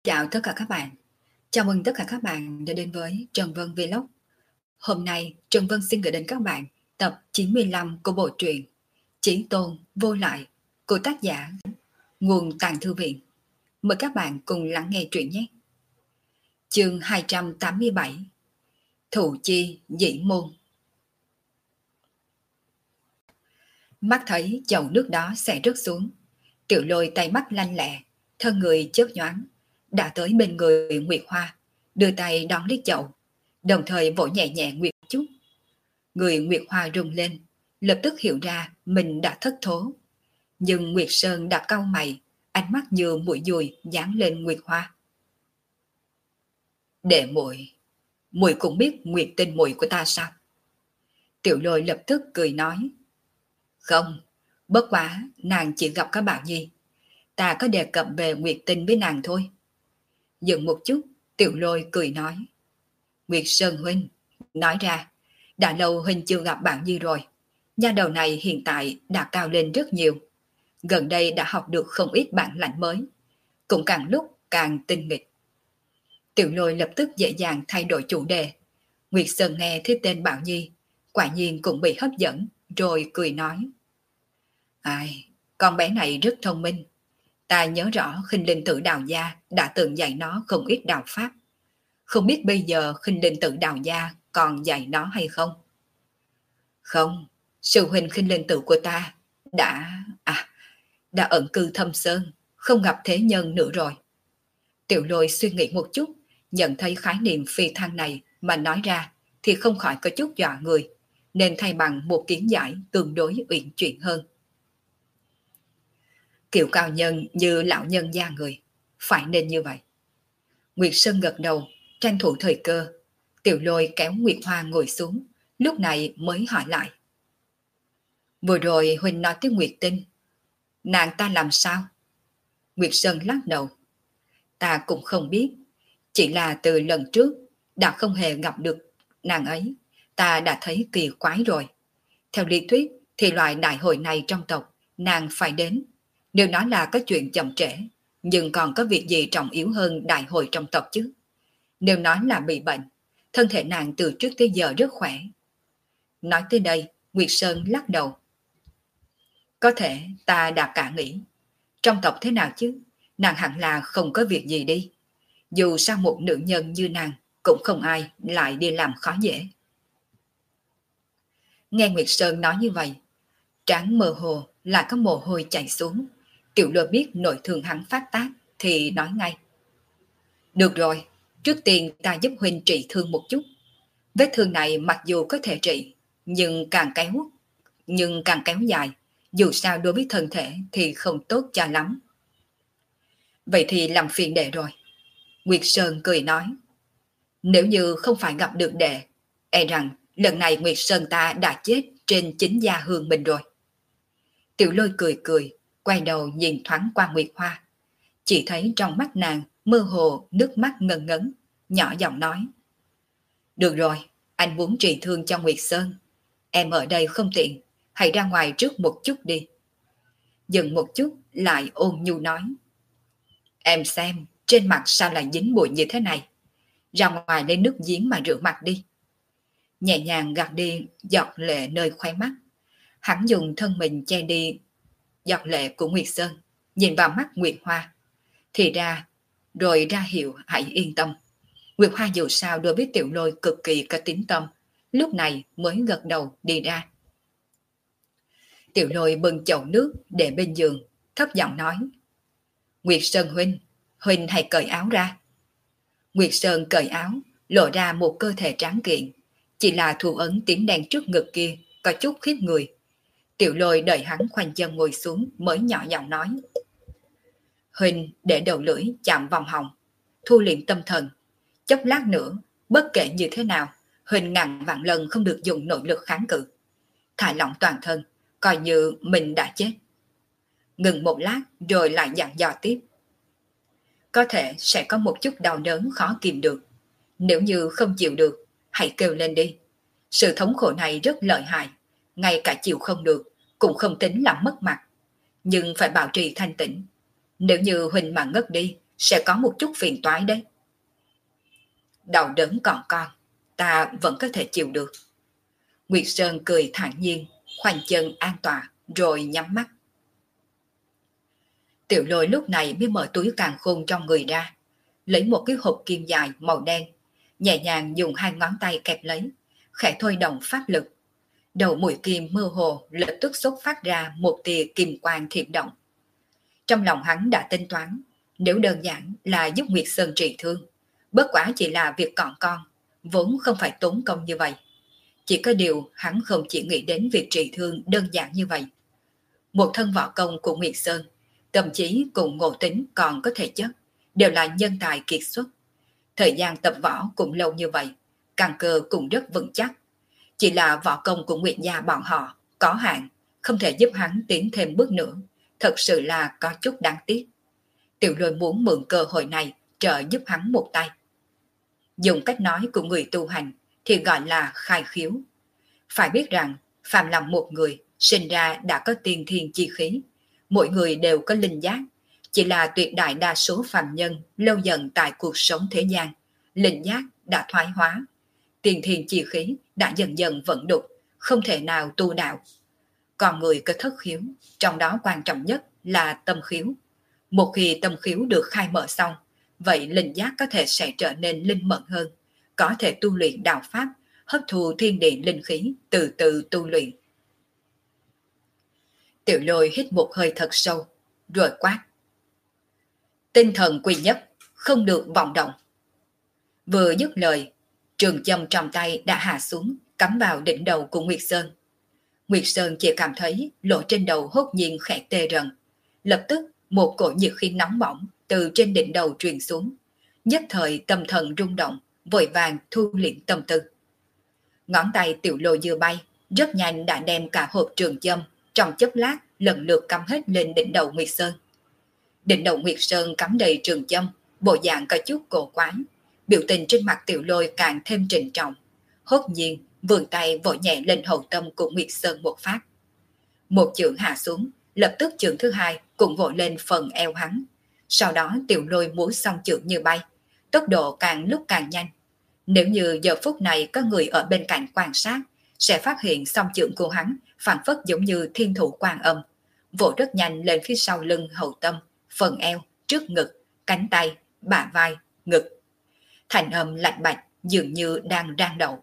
Chào tất cả các bạn. Chào mừng tất cả các bạn đã đến với Trần Vân Vlog. Hôm nay Trần Vân xin gửi đến các bạn tập 95 của bộ truyện Chí Tôn Vô Lại của tác giả Nguồn Tàng Thư Viện. Mời các bạn cùng lắng nghe truyện nhé. Chương 287 Thủ Chi Dĩ Môn. Mắt thấy chậu nước đó sẽ rớt xuống, Tiểu Lôi tay mắt lanh lẹ, thân người chớp nhoáng đã tới bên người Nguyệt Hoa, đưa tay đón lấy chậu, đồng thời vỗ nhẹ nhẹ Nguyệt chút. Người Nguyệt Hoa rung lên, lập tức hiểu ra mình đã thất thố. Nhưng Nguyệt Sơn đã cau mày, ánh mắt như mũi dùi dán lên Nguyệt Hoa. Đệ muội, muội cũng biết Nguyệt Tinh muội của ta sao? Tiểu Lôi lập tức cười nói. Không, bất quá nàng chỉ gặp các Bảo Nhi, ta có đề cập về Nguyệt Tinh với nàng thôi. Dừng một chút, Tiểu Lôi cười nói. Nguyệt Sơn huynh, nói ra, đã lâu huynh chưa gặp Bảo Nhi rồi. Nha đầu này hiện tại đã cao lên rất nhiều. Gần đây đã học được không ít bản lãnh mới, cũng càng lúc càng tinh nghịch. Tiểu Lôi lập tức dễ dàng thay đổi chủ đề. Nguyệt Sơn nghe thấy tên Bảo Nhi, quả nhiên cũng bị hấp dẫn, rồi cười nói. Ai, con bé này rất thông minh. Ta nhớ rõ Khinh Linh Tử Đào Gia đã từng dạy nó không ít đạo pháp. Không biết bây giờ Khinh Linh Tử Đào Gia còn dạy nó hay không? Không, sư huynh Khinh Linh Tử của ta đã ẩn cư thâm sơn, không gặp thế nhân nữa rồi. Tiểu Lôi suy nghĩ một chút, nhận thấy khái niệm phi thăng này mà nói ra thì không khỏi có chút dọa người, nên thay bằng một kiến giải tương đối uyển chuyển hơn. Kiểu cao nhân như lão nhân gia người, phải nên như vậy. Nguyệt Sơn gật đầu, tranh thủ thời cơ. Tiểu Lôi kéo Nguyệt Hoa ngồi xuống, lúc này mới hỏi lại. Vừa rồi huynh nói tới Nguyệt Tinh, nàng ta làm sao? Nguyệt Sơn lắc đầu. Ta cũng không biết, chỉ là từ lần trước đã không hề gặp được nàng ấy, ta đã thấy kỳ quái rồi. Theo lý thuyết thì loại đại hội này trong tộc nàng phải đến. Nếu nói là có chuyện chậm trễ, nhưng còn có việc gì trọng yếu hơn đại hội trong tộc chứ? Nếu nói là bị bệnh, thân thể nàng từ trước tới giờ rất khỏe. Nói tới đây, Nguyệt Sơn lắc đầu. Có thể ta đã cả nghĩ, trong tộc thế nào chứ, nàng hẳn là không có việc gì đi. Dù sao một nữ nhân như nàng, cũng không ai lại đi làm khó dễ. Nghe Nguyệt Sơn nói như vậy, trán mơ hồ lại có mồ hôi chảy xuống. Tiểu Lôi biết nội thương hắn phát tác thì nói ngay. Được rồi, trước tiên ta giúp huynh trị thương một chút. Vết thương này mặc dù có thể trị, nhưng càng kéo dài, dù sao đối với thân thể thì không tốt cho lắm. Vậy thì làm phiền đệ rồi. Nguyệt Sơn cười nói. Nếu như không phải gặp được đệ, e rằng lần này Nguyệt Sơn ta đã chết trên chính gia hương mình rồi. Tiểu Lôi cười cười, quay đầu nhìn thoáng qua Nguyệt Hoa. Chỉ thấy trong mắt nàng mơ hồ nước mắt ngần ngấn, nhỏ giọng nói. Được rồi, anh muốn trị thương cho Nguyệt Sơn. Em ở đây không tiện, hãy ra ngoài trước một chút đi. Dừng một chút lại ôn nhu nói. Em xem, trên mặt sao lại dính bụi như thế này? Ra ngoài lấy nước giếng mà rửa mặt đi. Nhẹ nhàng gạt đi giọt lệ nơi khóe mắt. Hắn dùng thân mình che đi giọt lệ của Nguyệt Sơn, nhìn vào mắt Nguyệt Hoa. Thì ra, rồi ra hiệu hãy yên tâm. Nguyệt Hoa dù sao đối với Tiểu Lôi cực kỳ có tín tâm, lúc này mới gật đầu đi ra. Tiểu Lôi bưng chậu nước để bên giường, thấp giọng nói. Nguyệt Sơn huynh, huynh hãy cởi áo ra. Nguyệt Sơn cởi áo, lộ ra một cơ thể tráng kiện, chỉ là thủ ấn tím đen trước ngực kia có chút khiếp người. Tiểu Lôi đợi hắn khoanh chân ngồi xuống mới nhỏ giọng nói. Huynh để đầu lưỡi chạm vòng họng, thu liệm tâm thần. Chốc lát nữa, bất kể như thế nào, Huynh ngàn vạn lần không được dùng nội lực kháng cự. Thả lỏng toàn thân, coi như mình đã chết. Ngừng một lát rồi lại dặn dò tiếp. Có thể sẽ có một chút đau đớn khó kìm được. Nếu như không chịu được, hãy kêu lên đi. Sự thống khổ này rất lợi hại, ngay cả chịu không được, cũng không tính là mất mặt. Nhưng phải bảo trì thanh tĩnh. Nếu như Huynh mà ngất đi, sẽ có một chút phiền toái đấy. Đau đớn còn con, ta vẫn có thể chịu được. Nguyệt Sơn cười thản nhiên, khoanh chân an tọa, rồi nhắm mắt. Tiểu Lôi lúc này mới mở túi càn khôn trong người ra, lấy một cái hộp kim dài màu đen, nhẹ nhàng dùng hai ngón tay kẹp lấy, khẽ thôi động pháp lực. Đầu mũi kim mơ hồ lập tức xuất phát ra một tia kim quang thiểm động. Trong lòng hắn đã tính toán, nếu đơn giản là giúp Nguyệt Sơn trị thương, bất quá chỉ là việc còn con, vốn không phải tốn công như vậy. Chỉ có điều hắn không chỉ nghĩ đến việc trị thương đơn giản như vậy. Một thân võ công của Nguyệt Sơn, thậm chí cùng ngộ tính còn có thể chất, đều là nhân tài kiệt xuất. Thời gian tập võ cũng lâu như vậy, căn cơ cũng rất vững chắc. Chỉ là võ công của Nguyệt gia bọn họ có hạn, không thể giúp hắn tiến thêm bước nữa, thật sự là có chút đáng tiếc. Tiểu Lôi muốn mượn cơ hội này trợ giúp hắn một tay. Dùng cách nói của người tu hành thì gọi là khai khiếu. Phải biết rằng, phàm là một người sinh ra đã có tiên thiên chi khí, mỗi người đều có linh giác, chỉ là tuyệt đại đa số phàm nhân lâu dần tại cuộc sống thế gian, linh giác đã thoái hóa, tiên thiên chi khí đã dần dần vận đục, không thể nào tu đạo. Còn người có thất khiếu, trong đó quan trọng nhất là tâm khiếu. Một khi tâm khiếu được khai mở xong, vậy linh giác có thể sẽ trở nên linh mẫn hơn, có thể tu luyện đạo pháp, hấp thu thiên địa linh khí, từ từ tu luyện. Tiểu Lôi hít một hơi thật sâu, rồi quát. Tinh thần quy nhất, không được vọng động. Vừa dứt lời, trường châm trong tay đã hạ xuống, cắm vào đỉnh đầu của Nguyệt Sơn. Nguyệt Sơn chỉ cảm thấy lỗ trên đầu hốt nhiên khẽ tê rần. Lập tức một cổ nhiệt khí nóng bỏng từ trên đỉnh đầu truyền xuống. Nhất thời tâm thần rung động, vội vàng thu liễm tâm tư. Ngón tay Tiểu Lôi vừa bay, rất nhanh đã đem cả hộp trường châm, trong chốc lát lần lượt cắm hết lên đỉnh đầu Nguyệt Sơn. Đỉnh đầu Nguyệt Sơn cắm đầy trường châm, bộ dạng có chút cổ quái, biểu tình trên mặt Tiểu Lôi càng thêm trịnh trọng. Hốt nhiên vươn tay vỗ nhẹ lên hậu tâm của Nguyệt Sơn một phát. Một chưởng hạ xuống, lập tức chưởng thứ hai cũng vỗ lên phần eo hắn. Sau đó Tiểu Lôi múa xong chưởng như bay, tốc độ càng lúc càng nhanh. Nếu như giờ phút này có người ở bên cạnh quan sát, sẽ phát hiện song chưởng của hắn phản phất giống như thiên thủ quan âm, vỗ rất nhanh lên phía sau lưng hậu tâm, phần eo, trước ngực, cánh tay, bả vai, ngực. Thành âm lạnh bạch dường như đang rang đậu.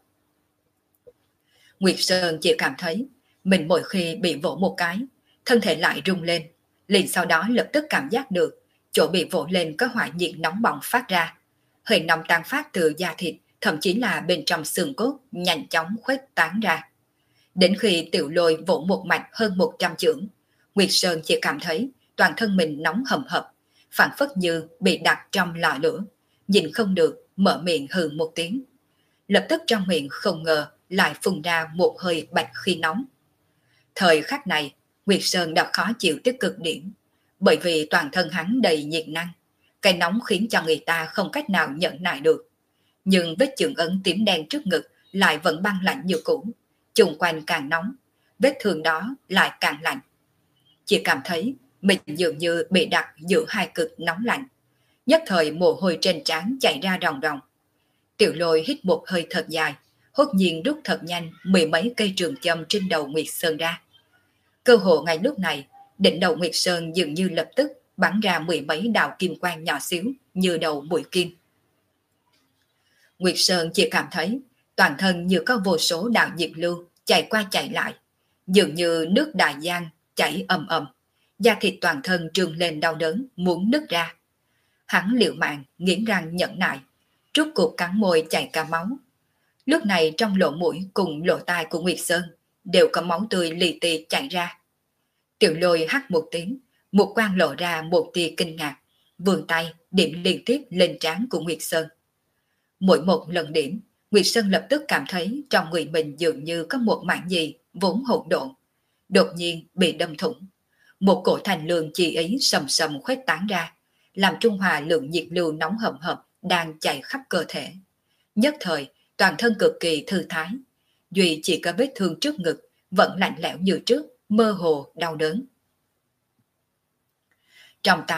Nguyệt Sơn chỉ cảm thấy mình mỗi khi bị vỗ một cái, thân thể lại rung lên, liền sau đó lập tức cảm giác được chỗ bị vỗ lên có hỏa nhiệt nóng bỏng phát ra. Hơi nóng tan phát từ da thịt, thậm chí là bên trong xương cốt nhanh chóng khuếch tán ra. Đến khi Tiểu Lôi vỗ một mạch hơn 100 chưởng, Nguyệt Sơn chỉ cảm thấy toàn thân mình nóng hầm hập, phản phất như bị đặt trong lò lửa, nhìn không được, mở miệng hừ một tiếng. Lập tức trong miệng không ngờ lại phun ra một hơi bạch khí nóng. Thời khắc này, Nguyệt Sơn đã khó chịu tới cực điểm, bởi vì toàn thân hắn đầy nhiệt năng, cái nóng khiến cho người ta không cách nào nhẫn nại được. Nhưng vết chưởng ấn tím đen trước ngực lại vẫn băng lạnh như cũ, chung quanh càng nóng, vết thương đó lại càng lạnh. Chỉ cảm thấy mình dường như bị đặt giữa hai cực nóng lạnh. Nhất thời mồ hôi trên trán chảy ra ròng ròng. Tiểu Lôi hít một hơi thật dài, hốt nhiên rút thật nhanh mười mấy cây trường châm trên đầu Nguyệt Sơn ra. Cơ hồ ngay lúc này, đỉnh đầu Nguyệt Sơn dường như lập tức bắn ra mười mấy đạo kim quang nhỏ xíu như đầu mũi kim. Nguyệt Sơn chỉ cảm thấy toàn thân như có vô số đạo nhiệt lưu chạy qua chạy lại, dường như nước đại giang chảy ầm ầm, da thịt toàn thân trương lên đau đớn muốn nứt ra. Hắn liều mạng nghiến răng nhẫn nại, rút cuộc cắn môi chảy cả máu. Lúc này trong lỗ mũi cùng lỗ tai của Nguyệt Sơn đều có máu tươi lì tì chảy ra. Tiểu Lôi hắt một tiếng, một quang lộ ra một tia kinh ngạc, vươn tay điểm liên tiếp lên trán của Nguyệt Sơn. Mỗi một lần điểm, Nguyệt Sơn lập tức cảm thấy trong người mình dường như có một mảng gì vốn hỗn độn, đột nhiên bị đâm thủng. Một cổ thành lương chi ý sầm sầm khuếch tán ra, làm trung hòa lượng nhiệt lưu nóng hầm hập đang chạy khắp cơ thể. Nhất thời, toàn thân cực kỳ thư thái. Duy chỉ có vết thương trước ngực vẫn lạnh lẽo như trước, mơ hồ đau đớn. Trong tai,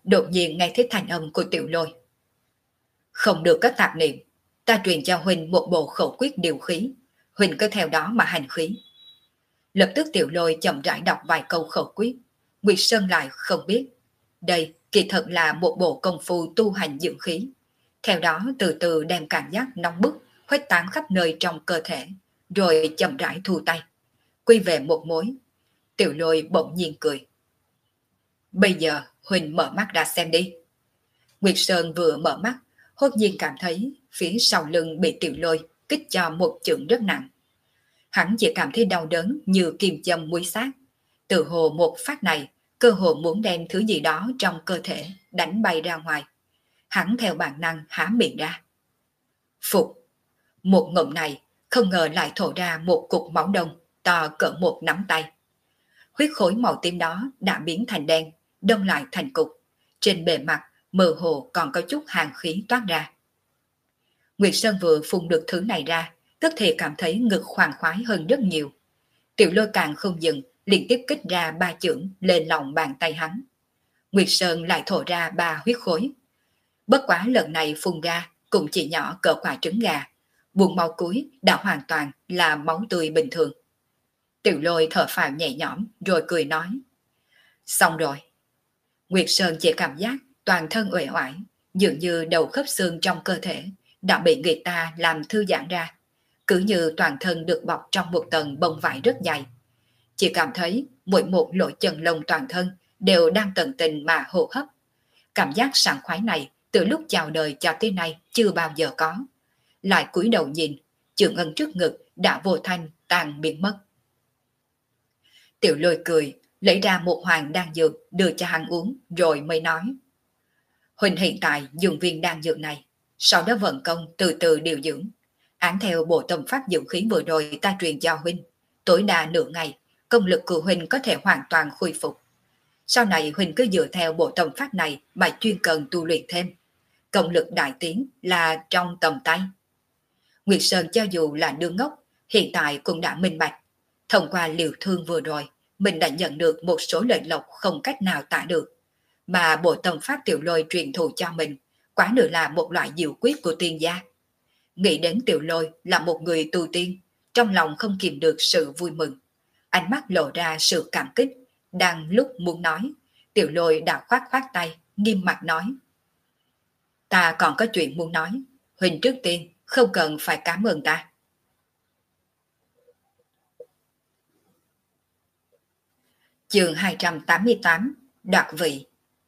đột nhiên nghe thấy thanh âm của Tiểu Lôi. Không được có tạp niệm, ta truyền cho huynh một bộ khẩu quyết điều khí, huynh cứ theo đó mà hành khí. Lập tức Tiểu Lôi chậm rãi đọc vài câu khẩu quyết. Nguyệt Sơn lại không biết. Đây kỳ thật là một bộ công phu tu hành dưỡng khí. Theo đó từ từ đem cảm giác nóng bức khuếch tán khắp nơi trong cơ thể, rồi chậm rãi thu tay. Quy về một mối. Tiểu Lôi bỗng nhiên cười. Bây giờ huynh mở mắt ra xem đi. Nguyệt Sơn vừa mở mắt, hốt nhiên cảm thấy phía sau lưng bị Tiểu Lôi kích cho một chưởng rất nặng. Hắn chỉ cảm thấy đau đớn như kim châm muối xác. Từ hồ một phát này, cơ hồ muốn đem thứ gì đó trong cơ thể đánh bay ra ngoài. Hắn theo bản năng há miệng ra. Phục! Một ngụm này không ngờ lại thổ ra một cục máu đông to cỡ một nắm tay. Huyết khối màu tím đó đã biến thành đen, đông lại thành cục. Trên bề mặt mơ hồ còn có chút hàn khí toát ra. Nguyệt Sơn vừa phun được thứ này ra, tức thì cảm thấy ngực khoan khoái hơn rất nhiều. Tiểu Lôi càng không dừng, liên tiếp kích ra 3 chưởng lên lòng bàn tay hắn. Nguyệt Sơn lại thổ ra 3 huyết khối. Bất quá lần này phun ra cũng chỉ nhỏ cỡ quả trứng gà, buồng máu cuối đã hoàn toàn là máu tươi bình thường. Tiểu Lôi thở phào nhẹ nhõm rồi cười nói. Xong rồi. Nguyệt Sơn chỉ cảm giác toàn thân uể oải, dường như đầu khớp xương trong cơ thể đã bị người ta làm thư giãn ra, cứ như toàn thân được bọc trong một tầng bông vải rất dày. Chỉ cảm thấy mỗi một lỗ chân lông toàn thân đều đang tận tình mà hô hấp. Cảm giác sảng khoái này từ lúc chào đời cho tới nay chưa bao giờ có. Lại cúi đầu nhìn, chưởng ân trước ngực đã vô thanh tan biến mất. Tiểu Lôi cười, lấy ra một hoàng đan dược đưa cho hắn uống rồi mới nói. Huynh hiện tại dùng viên đan dược này, sau đó vận công từ từ điều dưỡng. Án theo bộ tâm pháp dưỡng khí vừa rồi ta truyền cho huynh, tối đa nửa ngày, công lực của huynh có thể hoàn toàn khôi phục. Sau này huynh cứ dựa theo bộ tâm pháp này mà chuyên cần tu luyện thêm. Công lực đại tiến là trong tầm tay. Nguyệt Sơn cho dù là đứa ngốc, hiện tại cũng đã minh bạch. Thông qua liều thương vừa rồi, mình đã nhận được một số lợi lộc không cách nào tả được. Mà bộ tâm pháp Tiểu Lôi truyền thụ cho mình, quá nữa là một loại diệu quyết của tiên gia. Nghĩ đến Tiểu Lôi là một người tu tiên, trong lòng không kìm được sự vui mừng. Ánh mắt lộ ra sự cảm kích, đang lúc muốn nói, Tiểu Lôi đã khoát khoát tay, nghiêm mặt nói. Ta còn có chuyện muốn nói, huynh trước tiên không cần phải cảm ơn ta. Chương 288, Đoạt vị.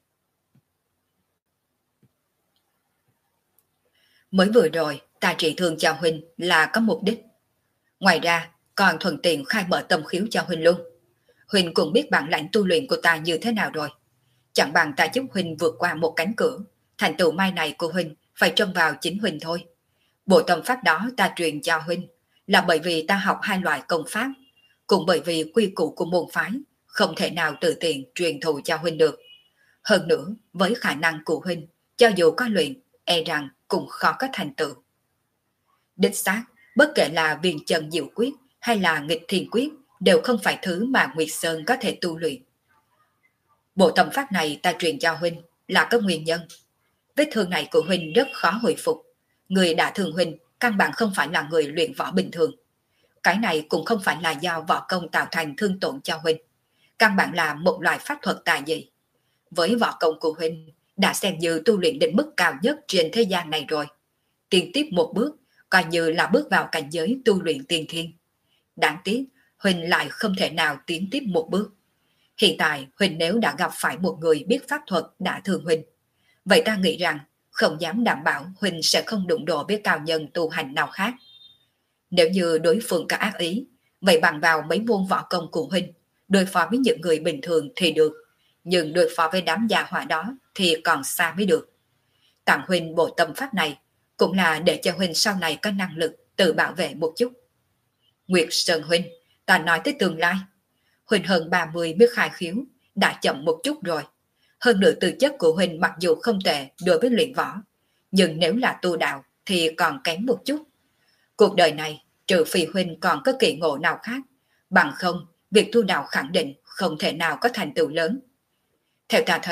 Mới vừa rồi, ta trị thương cho huynh là có mục đích. Ngoài ra, còn thuận tiện khai mở tâm khiếu cho huynh luôn. Huynh cũng biết bản lãnh tu luyện của ta như thế nào rồi. Chẳng bằng ta giúp huynh vượt qua một cánh cửa. Thành tựu mai này của huynh phải trông vào chính huynh thôi. Bộ tâm pháp đó ta truyền cho huynh là bởi vì ta học 2 loại công pháp, cũng bởi vì quy củ của môn phái không thể nào tự tiện truyền thụ cho huynh được. Hơn nữa, với khả năng của huynh, cho dù có luyện, e rằng cũng khó có thành tựu. Đích xác, bất kể là viên chân diệu quyết hay là nghịch thiên quyết đều không phải thứ mà Nguyệt Sơn có thể tu luyện. Bộ tâm pháp này ta truyền cho huynh là có nguyên nhân. Vết thương này của huynh rất khó hồi phục. Người đã thương huynh căn bản không phải là người luyện võ bình thường. Cái này cũng không phải là do võ công tạo thành thương tổn cho huynh. Căn bản là một loại pháp thuật tà dị. Với võ công của huynh đã xem như tu luyện đến mức cao nhất trên thế gian này rồi. Tiến tiếp một bước, coi như là bước vào cảnh giới tu luyện tiên thiên. Đáng tiếc, huynh lại không thể nào tiến tiếp một bước. Hiện tại, huynh nếu đã gặp phải một người biết pháp thuật đã thương huynh, vậy ta nghĩ rằng không dám đảm bảo huynh sẽ không đụng độ với cao nhân tu hành nào khác. Nếu như đối phương có ác ý, vậy bằng vào mấy môn võ công của huynh, đối phó với những người bình thường thì được, nhưng đối phó với đám gia hỏa đó thì còn xa mới được. Tặng huynh bộ tâm pháp này cũng là để cho huynh sau này có năng lực tự bảo vệ một chút. Nguyệt Sơn huynh, ta nói tới tương lai. Huynh hơn 30 mới khai khiếu, đã chậm một chút rồi. Hơn nữa tư chất của huynh mặc dù không tệ đối với luyện võ, nhưng nếu là tu đạo thì còn kém một chút. Cuộc đời này, trừ phi huynh còn có kỳ ngộ nào khác, bằng không, việc tu đạo khẳng định không thể nào có thành tựu lớn. Theo ta thấy,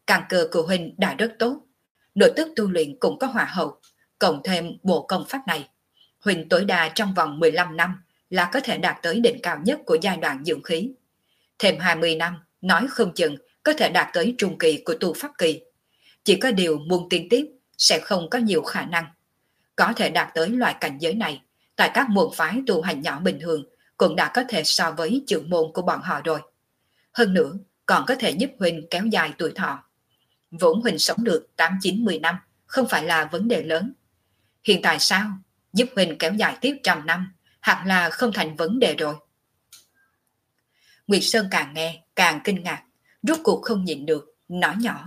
Căn cơ của huynh đã rất tốt, nội tức tu luyện cũng có hòa hậu, cộng thêm bộ công pháp này. Huynh tối đa trong vòng 15 năm là có thể đạt tới đỉnh cao nhất của giai đoạn dưỡng khí. Thêm 20 năm, nói không chừng có thể đạt tới trung kỳ của tu pháp kỳ. Chỉ có điều muốn tiến tiếp sẽ không có nhiều khả năng. Có thể đạt tới loại cảnh giới này, tại các môn phái tu hành nhỏ bình thường cũng đã có thể so với trưởng môn của bọn họ rồi. Hơn nữa, còn có thể giúp huynh kéo dài tuổi thọ. Vốn huynh sống được 8-9-10 năm, không phải là vấn đề lớn. Hiện tại sao? Giúp huynh kéo dài tiếp 100 năm, hẳn là không thành vấn đề rồi. Nguyệt Sơn càng nghe, càng kinh ngạc, rốt cuộc không nhịn được, nói nhỏ.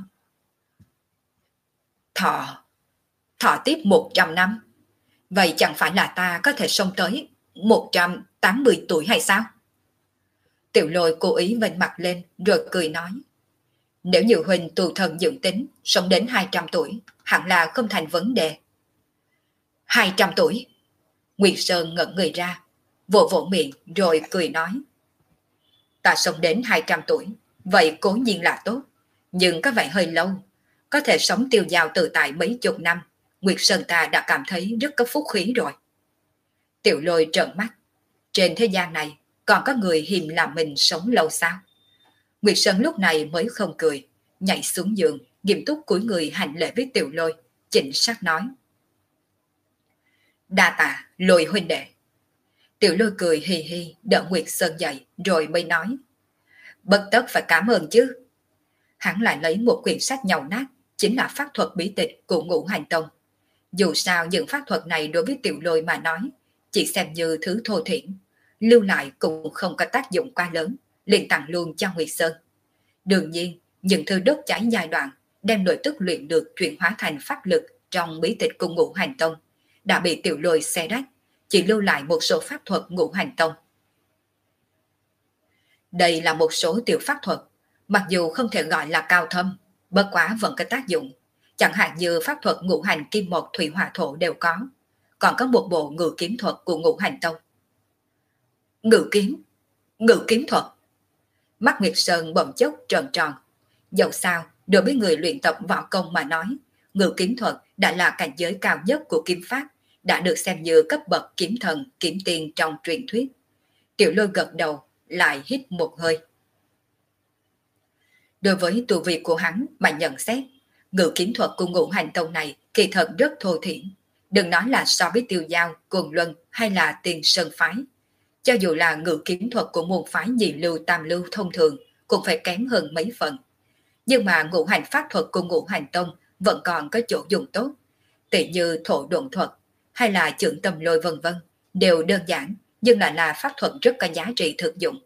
Thọ tiếp 100 năm. Vậy chẳng phải là ta có thể sống tới 180 tuổi hay sao? Tiểu Lôi cố ý vênh mặt lên rồi cười nói. Nếu như huynh tu thần dưỡng tính, sống đến 200 tuổi, hẳn là không thành vấn đề. 200 tuổi? Nguyệt Sơn ngẩn người ra, vỗ vỗ miệng rồi cười nói. Ta sống đến 200 tuổi, vậy cố nhiên là tốt, nhưng có vẻ hơi lâu. Có thể sống tiêu dao tự tại mấy chục năm, Nguyệt Sơn ta đã cảm thấy rất có phúc khí rồi. Tiểu Lôi trợn mắt. Trên thế gian này, còn có người hiềm làm mình sống lâu sao? Nguyệt Sơn lúc này mới không cười, nhảy xuống giường, nghiêm túc cúi người hành lễ với Tiểu Lôi, chỉnh sắc nói. Đa tạ, Lôi huynh đệ. Tiểu Lôi cười hì hì, đỡ Nguyệt Sơn dậy, rồi mới nói. Bất tất phải cảm ơn chứ. Hắn lại lấy một quyển sách nhàu nát, chính là pháp thuật bí tịch của Ngũ Hành Tông. Dù sao những pháp thuật này đối với Tiểu Lôi mà nói, chỉ xem như thứ thô thiển, lưu lại cũng không có tác dụng quá lớn, liền tặng luôn cho Nguyệt Sơn. Đương nhiên, những thứ đốt cháy giai đoạn, đem nội tức luyện được chuyển hóa thành pháp lực trong bí tịch của Ngũ Hành Tông, đã bị Tiểu Lôi xé rách, chỉ lưu lại một số pháp thuật Ngũ Hành Tông. Đây là một số tiểu pháp thuật, mặc dù không thể gọi là cao thâm, bất quá vẫn có tác dụng, chẳng hạn như pháp thuật ngũ hành kim mộc thủy hỏa thổ đều có, còn có một bộ ngự kiếm thuật của Ngũ Hành Tông. Ngự kiếm thuật. Mắt Nguyệt Sơn bỗng chốc tròn tròn. Dẫu sao, đối với người luyện tập võ công mà nói, ngự kiếm thuật đã là cảnh giới cao nhất của kiếm pháp, đã được xem như cấp bậc kiếm thần, kiếm tiên trong truyền thuyết. Tiểu Lôi gật đầu, lại hít một hơi. Đối với tu vi của hắn mà nhận xét, ngự kiếm thuật của Ngũ Hành Tông này kỳ thật rất thô thiển. Đừng nói là so với Tiêu Giao, Cuồng Luân hay là Tiền Sơn Phái. Cho dù là ngự kiếm thuật của môn phái nhị lưu tam lưu thông thường cũng phải kém hơn mấy phần. Nhưng mà ngũ hành pháp thuật của Ngũ Hành Tông vẫn còn có chỗ dùng tốt. Tỷ như thổ độn thuật hay là chưởng tâm lôi vân vân đều đơn giản nhưng lại là pháp thuật rất có giá trị thực dụng.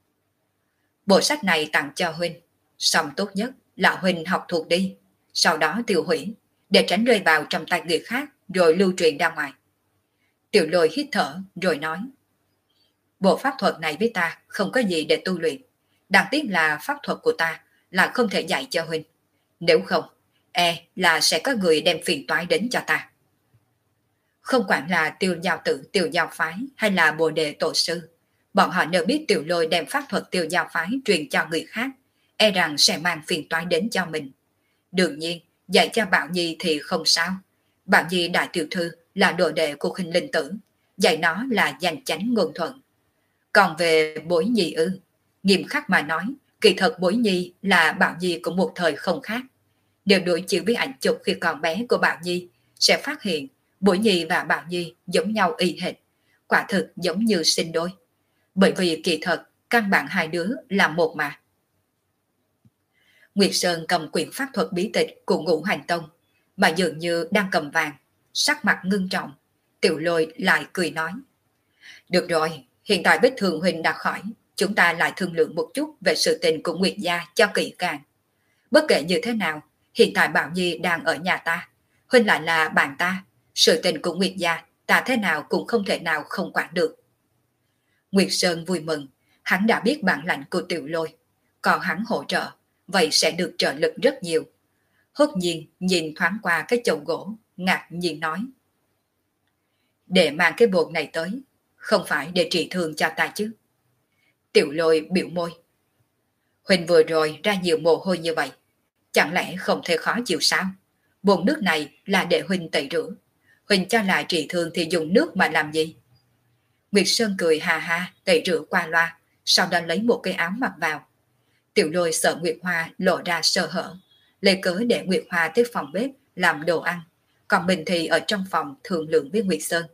Bộ sách này tặng cho huynh, song tốt nhất là huynh học thuộc đi, sau đó tiêu hủy, để tránh rơi vào trong tay người khác rồi lưu truyền ra ngoài. Tiểu Lôi hít thở rồi nói. Bộ pháp thuật này với ta không có gì để tu luyện, đáng tiếc là pháp thuật của ta là không thể dạy cho huynh. Nếu không, là sẽ có người đem phiền toái đến cho ta. Không quản là Tiêu Giao Tự, Tiêu Giao Phái hay là Bồ Đề Tổ Sư, bọn họ nếu biết Tiểu Lôi đem pháp thuật Tiêu Giao Phái truyền cho người khác, rằng sẽ mang phiền toái đến cho mình. Đương nhiên, dạy cho Bảo Nhi thì không sao. Bảo Nhi đại tiểu thư là đồ đệ của Khinh Linh Tử, dạy nó là danh chánh ngôn thuận. Còn về Bối Nhi nghiêm khắc mà nói, kỳ thật Bối Nhi là Bảo Nhi của một thời không khác. Nếu đối chiếu với ảnh chụp khi còn bé của Bảo Nhi, sẽ phát hiện Bối Nhi và Bảo Nhi giống nhau y hệt, quả thực giống như sinh đôi. Bởi vì kỳ thật, căn bản hai đứa là một mà. Nguyệt Sơn cầm quyển pháp thuật bí tịch của Ngũ Hành Tông, mà dường như đang cầm vàng, sắc mặt ngưng trọng. Tiểu Lôi lại cười nói. Được rồi, hiện tại vết thương huynh đã khỏi, chúng ta lại thương lượng một chút về sự tình của Nguyệt gia cho kỹ càng. Bất kể như thế nào, hiện tại Bảo Nhi đang ở nhà ta, huynh lại là bạn ta, sự tình của Nguyệt gia ta thế nào cũng không thể nào không quản được. Nguyệt Sơn vui mừng, hắn đã biết bản lãnh của Tiểu Lôi, còn hắn hỗ trợ, vậy sẽ được trợ lực rất nhiều. Hốt nhiên nhìn thoáng qua cái chậu gỗ, ngạc nhiên nói. Để mang cái bột này tới, không phải để trị thương cho ta chứ? Tiểu Lôi biểu môi. Huynh vừa rồi ra nhiều mồ hôi như vậy, Chẳng lẽ không thể khó chịu sao? Bồn nước này là để Huynh tẩy rửa. Huynh cho là trị thương thì dùng nước mà làm gì? Nguyệt Sơn cười hà hà tẩy rửa qua loa, sau đó lấy một cái áo mặc vào. Tiểu Lôi sợ Nguyệt Hoa lộ ra sơ hở, lấy cớ để Nguyệt Hoa tới phòng bếp làm đồ ăn, còn mình thì ở trong phòng thương lượng với Nguyệt Sơn.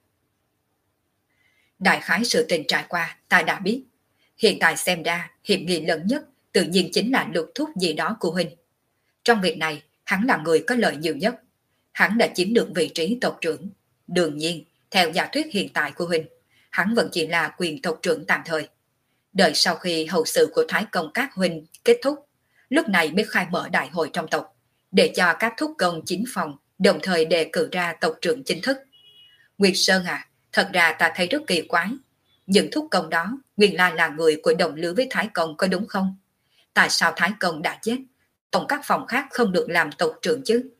Đại khái sự tình trải qua ta đã biết. Hiện tại xem ra hiểm nghi lớn nhất tự nhiên chính là Lục Thúc gì đó của Huynh. Trong việc này hắn là người có lợi nhiều nhất. Hắn đã chiếm được vị trí tộc trưởng. Đương nhiên, theo giả thuyết hiện tại của Huynh, hắn vẫn chỉ là quyền tộc trưởng tạm thời. Đợi sau khi hậu sự của Thái Công các Huynh kết thúc, lúc này mới khai mở đại hội trong tộc, để cho các thúc công chính phòng đồng thời đề cử ra tộc trưởng chính thức. Nguyệt Sơn à, thật ra ta thấy rất kỳ quái. Những thúc công đó nguyên lai là người của đồng lứa với Thái Công có đúng không? Tại sao Thái Công đã chết, tổng các phòng khác không được làm tộc trưởng chứ?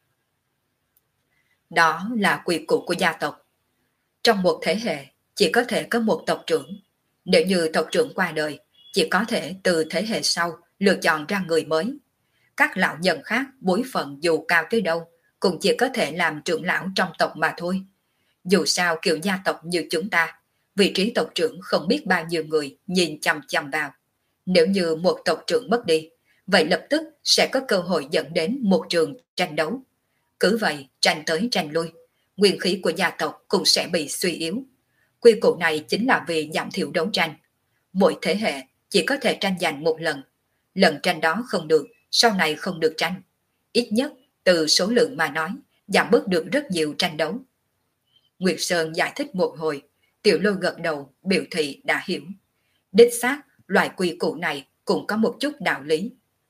Đó là quy củ của gia tộc. Trong một thế hệ chỉ có thể có một tộc trưởng. Nếu như tộc trưởng qua đời, chỉ có thể từ thế hệ sau lựa chọn ra người mới. Các lão nhân khác bối phận dù cao tới đâu cũng chỉ có thể làm trưởng lão trong tộc mà thôi. Dù sao kiểu gia tộc như chúng ta, vị trí tộc trưởng không biết bao nhiêu người nhìn chằm chằm vào. Nếu như một tộc trưởng mất đi, vậy lập tức sẽ có cơ hội dẫn đến một trường tranh đấu. Cứ vậy, tranh tới tranh lui, nguyên khí của gia tộc cũng sẽ bị suy yếu. Quy củ này chính là vì giảm thiểu đấu tranh. Mỗi thế hệ chỉ có thể tranh giành một lần. Lần tranh đó không được, sau này không được tranh. Ít nhất, từ số lượng mà nói, giảm bớt được rất nhiều tranh đấu. Nguyệt Sơn giải thích một hồi, Tiểu Lôi gật đầu, biểu thị đã hiểu. Đích xác, loại quy củ này cũng có một chút đạo lý.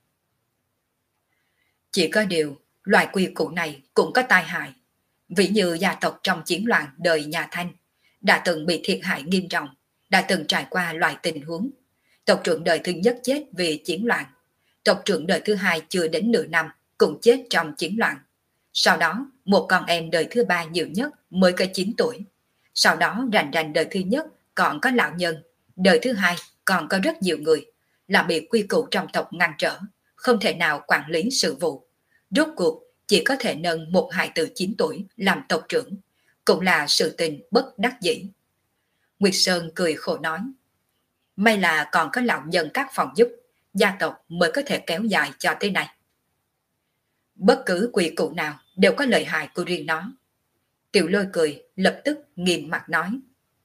Chỉ có điều, loại quy củ này cũng có tai hại. Ví như gia tộc trong chiến loạn đời nhà Thanh, đã từng bị thiệt hại nghiêm trọng, đã từng trải qua loại tình huống. Tộc trưởng đời thứ nhất chết vì chiến loạn. Tộc trưởng đời thứ hai chưa đến nửa năm cũng chết trong chiến loạn. Sau đó, một con em đời thứ ba nhiều nhất mới có 9 tuổi. Sau đó rành rành đời thứ nhất còn có lão nhân, đời thứ hai còn có rất nhiều người, là bị quy củ trong tộc ngăn trở, không thể nào quản lý sự vụ. Rốt cuộc chỉ có thể nâng một hài tử 9 tuổi làm tộc trưởng, cũng là sự tình bất đắc dĩ. Nguyệt Sơn cười khổ nói, may là còn có lão nhân các phòng giúp, gia tộc mới có thể kéo dài cho tới nay. Bất cứ quy củ nào đều có lợi hại của riêng nó. Tiểu Lôi cười, lập tức nghiêm mặt nói,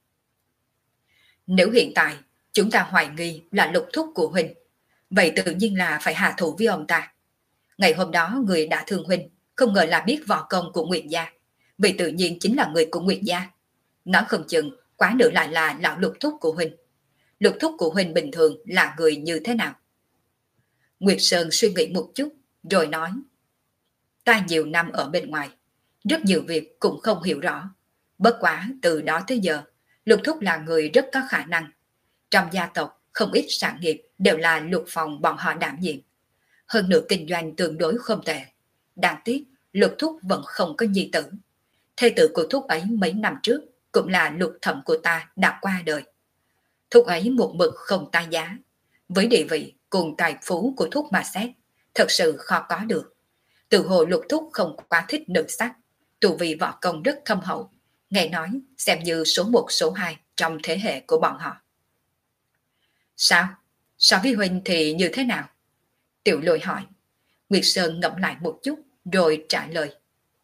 nếu hiện tại chúng ta hoài nghi là Lục Thúc của Huynh, vậy tự nhiên là phải hạ thủ với ông ta. Ngày hôm đó người đã thương Huynh, không ngờ là biết võ công của Nguyệt gia, vậy tự nhiên chính là người của Nguyệt gia. Nói không chừng, quá nữa lại là lão Lục Thúc của Huynh. Lục Thúc của Huynh bình thường là người như thế nào? Nguyệt Sơn suy nghĩ một chút, rồi nói, ta nhiều năm ở bên ngoài, rất nhiều việc cũng không hiểu rõ. Bất quá từ đó tới giờ, Lục Thúc là người rất có khả năng. Trong gia tộc, không ít sản nghiệp đều là Lục phòng bọn họ đảm nhiệm. Hơn nữa kinh doanh tương đối không tệ. Đáng tiếc, Lục Thúc vẫn không có nhi tử. Thê tử của Thúc ấy mấy năm trước cũng là Lục thẩm của ta đã qua đời. Thúc ấy một mực không tai giá. Với địa vị cùng tài phú của Thúc mà xét, thật sự khó có được. Từ hồ Lục Thúc không quá thích nữ sắc, tu vi võ công rất thâm hậu, nghe nói xem như số 1 số 2 trong thế hệ của bọn họ. Sao? So với Huynh thì như thế nào? Tiểu Lôi hỏi. Nguyệt Sơn ngẫm lại một chút rồi trả lời.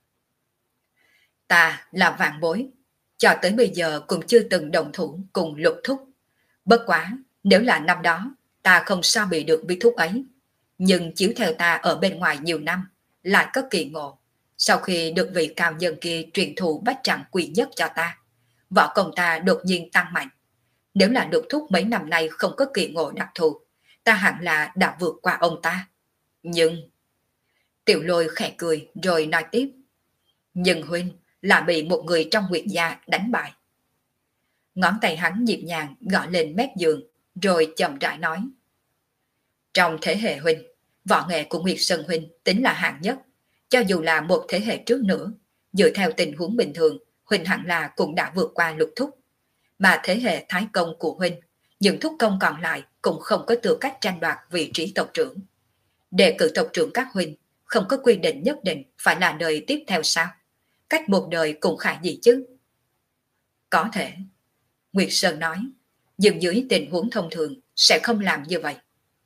Ta là vạn bối, cho tới bây giờ cũng chưa từng đồng thủ cùng Lục Thúc. Bất quá, nếu là năm đó, ta không sao bị được với Thúc ấy. Nhưng chiếu theo ta ở bên ngoài nhiều năm, lại có kỳ ngộ. Sau khi được vị cao nhân kia truyền thụ bách trạng quỷ nhất cho ta, võ công ta đột nhiên tăng mạnh. Nếu là Lục Thúc mấy năm nay không có kỳ ngộ đặc thù, ta hẳn là đã vượt qua ông ta. Nhưng... Tiểu Lôi khẽ cười rồi nói tiếp. Nhưng Huynh là bị một người trong Nguyệt gia đánh bại. Ngón tay hắn nhịp nhàng gõ lên mép giường, rồi chậm rãi nói. Trong thế hệ Huynh, võ nghệ của Nguyệt Sơn Huynh tính là hạng nhất. Cho dù là một thế hệ trước nữa, dựa theo tình huống bình thường, Huynh hẳn là cũng đã vượt qua Lục Thúc. Mà thế hệ Thái Công của Huynh, những thúc công còn lại cũng không có tư cách tranh đoạt vị trí tộc trưởng. Đề cử tộc trưởng các huynh không có quy định nhất định phải là đời tiếp theo sao? Cách một đời cũng khả gì chứ? Có thể, Nguyệt Sơn nói, nhưng dưới tình huống thông thường sẽ không làm như vậy.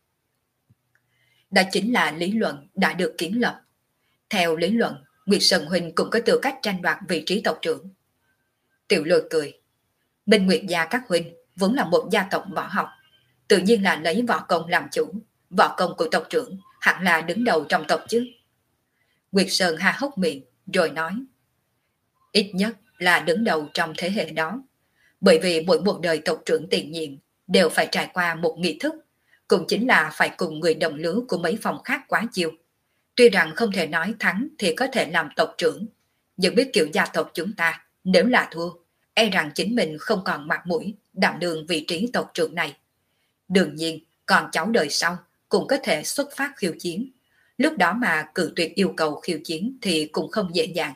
Đó chính là lý luận đã được kiến lập. Theo lý luận, Nguyệt Sơn huynh cũng có tư cách tranh đoạt vị trí tộc trưởng. Tiểu Lôi cười. Bên Nguyệt gia các huynh vốn là một gia tộc võ học, tự nhiên là lấy võ công làm chủ. Võ công của tộc trưởng hẳn là đứng đầu trong tộc chứ. Nguyệt Sơn ha hốc miệng rồi nói, ít nhất là đứng đầu trong thế hệ đó, bởi vì mỗi một đời tộc trưởng tiền nhiệm đều phải trải qua một nghi thức, cũng chính là phải cùng người đồng lứa của mấy phòng khác quá chiêu. Tuy rằng không thể nói thắng thì có thể làm tộc trưởng, nhưng biết kiểu gia tộc chúng ta, nếu là thua, e rằng chính mình không còn mặt mũi đảm đương vị trí tộc trưởng này. Đương nhiên, còn cháu đời sau cũng có thể xuất phát khiêu chiến. Lúc đó mà cự tuyệt yêu cầu khiêu chiến thì cũng không dễ dàng.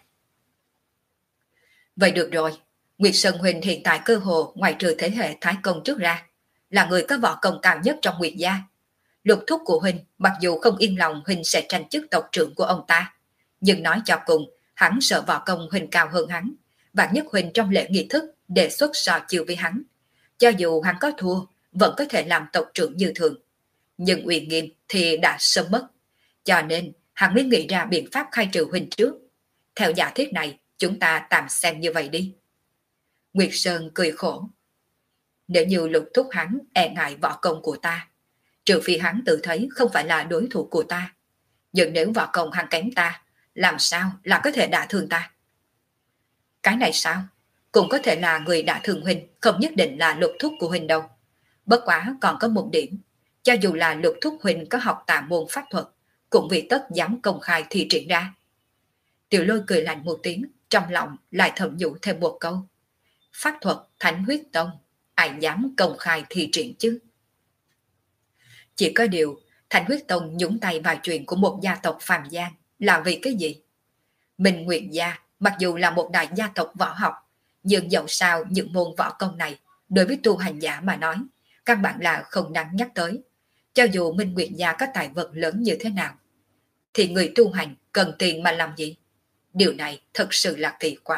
Vậy được rồi, Nguyệt Sơn huynh hiện tại cơ hồ ngoài trừ thế hệ Thái Công trước ra, là người có võ công cao nhất trong Nguyệt gia. Lục thúc của huynh mặc dù không yên lòng huynh sẽ tranh chức tộc trưởng của ông ta, nhưng nói cho cùng, hắn sợ võ công huynh cao hơn hắn, và nhất huynh trong lễ nghi thức đề xuất so chiêu với hắn. Cho dù hắn có thua, vẫn có thể làm tộc trưởng như thường. Nhưng uy nghiêm thì đã sớm mất. Cho nên, hắn mới nghĩ ra biện pháp khai trừ huynh trước. Theo giả thiết này, chúng ta tạm xem như vậy đi. Nguyệt Sơn cười khổ. Nếu như lục thúc hắn e ngại võ công của ta, trừ phi hắn tự thấy không phải là đối thủ của ta. Nhưng nếu võ công hắn kém ta, làm sao là có thể đả thương ta? Cái này sao? Cũng có thể là người đả thương huynh, không nhất định là lục thúc của huynh đâu. Bất quá còn có một điểm, cho dù là lục thúc huynh có học tà môn pháp thuật, cũng vì tất dám công khai thi triển ra. Tiểu Lôi cười lạnh một tiếng, trong lòng lại thầm nhủ thêm một câu. Pháp thuật Thánh Huyết Tông, ai dám công khai thi triển chứ? Chỉ có điều, Thánh Huyết Tông nhúng tay vào chuyện của một gia tộc phàm gian là vì cái gì? Minh Nguyệt gia mặc dù là một đại gia tộc võ học, nhưng dẫu sao những môn võ công này đối với tu hành giả mà nói, căn bản là không đáng nhắc tới. Cho dù Minh Nguyệt gia có tài vật lớn như thế nào, thì người tu hành cần tiền mà làm gì? Điều này thật sự là kỳ quái.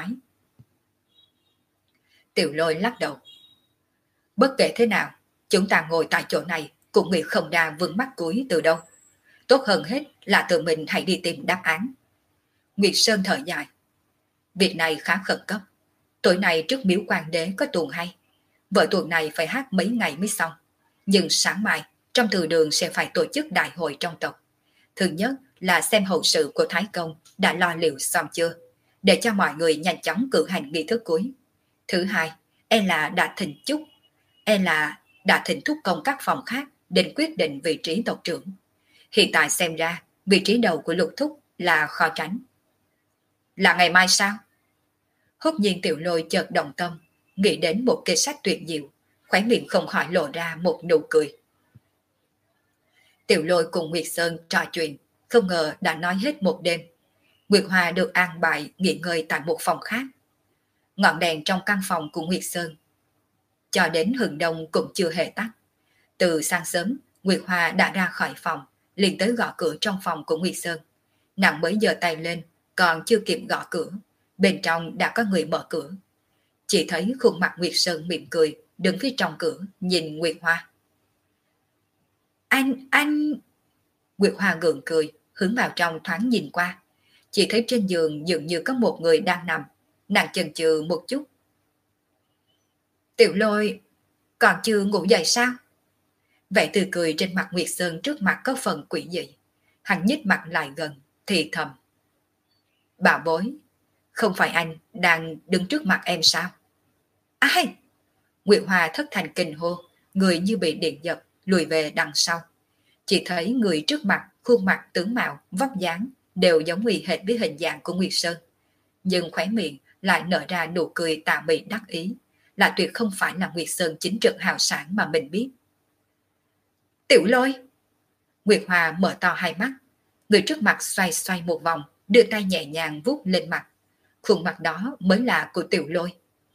Tiểu Lôi lắc đầu. Bất kể thế nào, chúng ta ngồi tại chỗ này cũng nghĩ không ra vướng mắc cuối từ đâu. Tốt hơn hết là tự mình hãy đi tìm đáp án. Nguyệt Sơn thở dài. Việc này khá khẩn cấp. Tối nay trước miếu quan đế có tuồng hay. Vở tuồng này phải hát mấy ngày mới xong. Nhưng sáng mai, trong từ đường sẽ phải tổ chức đại hội trong tộc. Thứ nhất là xem hậu sự của Thái Công đã lo liệu xong chưa, để cho mọi người nhanh chóng cử hành nghi thức cuối. Thứ hai, đã thỉnh thúc công các phòng khác đến quyết định vị trí tộc trưởng. Hiện tại xem ra, vị trí đầu của lục thúc là khó tránh. Là ngày mai sao? Hốt nhiên Tiểu Lôi chợt động tâm, nghĩ đến một kế sách tuyệt diệu, khóe miệng không khỏi lộ ra một nụ cười. Tiểu Lôi cùng Nguyệt Sơn trò chuyện, không ngờ đã nói hết một đêm. Nguyệt Hoa được an bài nghỉ ngơi tại một phòng khác. Ngọn đèn trong căn phòng của Nguyệt Sơn cho đến hừng đông cũng chưa hề tắt. Từ sáng sớm, Nguyệt Hoa đã ra khỏi phòng, liền tới gõ cửa trong phòng của Nguyệt Sơn. Nàng mới giơ tay lên, còn chưa kịp gõ cửa, bên trong đã có người mở cửa. Chỉ thấy khuôn mặt Nguyệt Sơn mỉm cười, đứng phía trong cửa, nhìn Nguyệt Hoa. Anh... Nguyệt Hoa gượng cười, hướng vào trong thoáng nhìn qua. Chỉ thấy trên giường dường như có một người đang nằm, nàng chần chừ một chút. Tiểu Lôi, còn chưa ngủ dậy sao? Vẻ tươi cười trên mặt Nguyệt Sơn trước mặt có phần quỷ dị. Hắn nhích mặt lại gần, thì thầm. Bảo bối, không phải anh đang đứng trước mặt em sao? Ai? Nguyệt Hoa thất thành kinh hô, người như bị điện giật, lùi về đằng sau. Chỉ thấy người trước mặt, khuôn mặt tướng mạo, vóc dáng đều giống y hệt với hình dạng của Nguyệt Sơn. Nhưng khóe miệng lại nở ra nụ cười tà mị đắc ý, là tuyệt không phải là Nguyệt Sơn chính trực hào sản mà mình biết. Tiểu Lôi! Nguyệt Hoa mở to hai mắt, người trước mặt xoay xoay một vòng, đưa tay nhẹ nhàng vuốt lên mặt. Khuôn mặt đó mới là của Tiểu Lôi.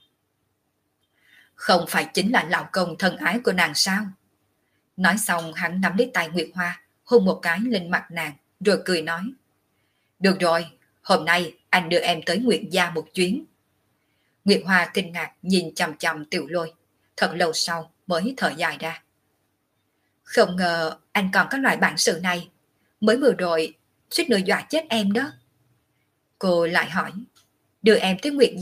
Không phải chính là lão công thân ái của nàng sao? Nói xong hắn nắm lấy tay Nguyệt Hoa, hôn một cái lên mặt nàng, rồi cười nói. Được rồi, hôm nay anh đưa em tới Nguyệt gia một chuyến. Nguyệt Hoa kinh ngạc nhìn chằm chằm Tiểu Lôi, thật lâu sau mới thở dài ra. Không ngờ anh còn có loại bản sự này, mới vừa rồi suýt nữa dọa chết em đó. Cô lại hỏi, đưa em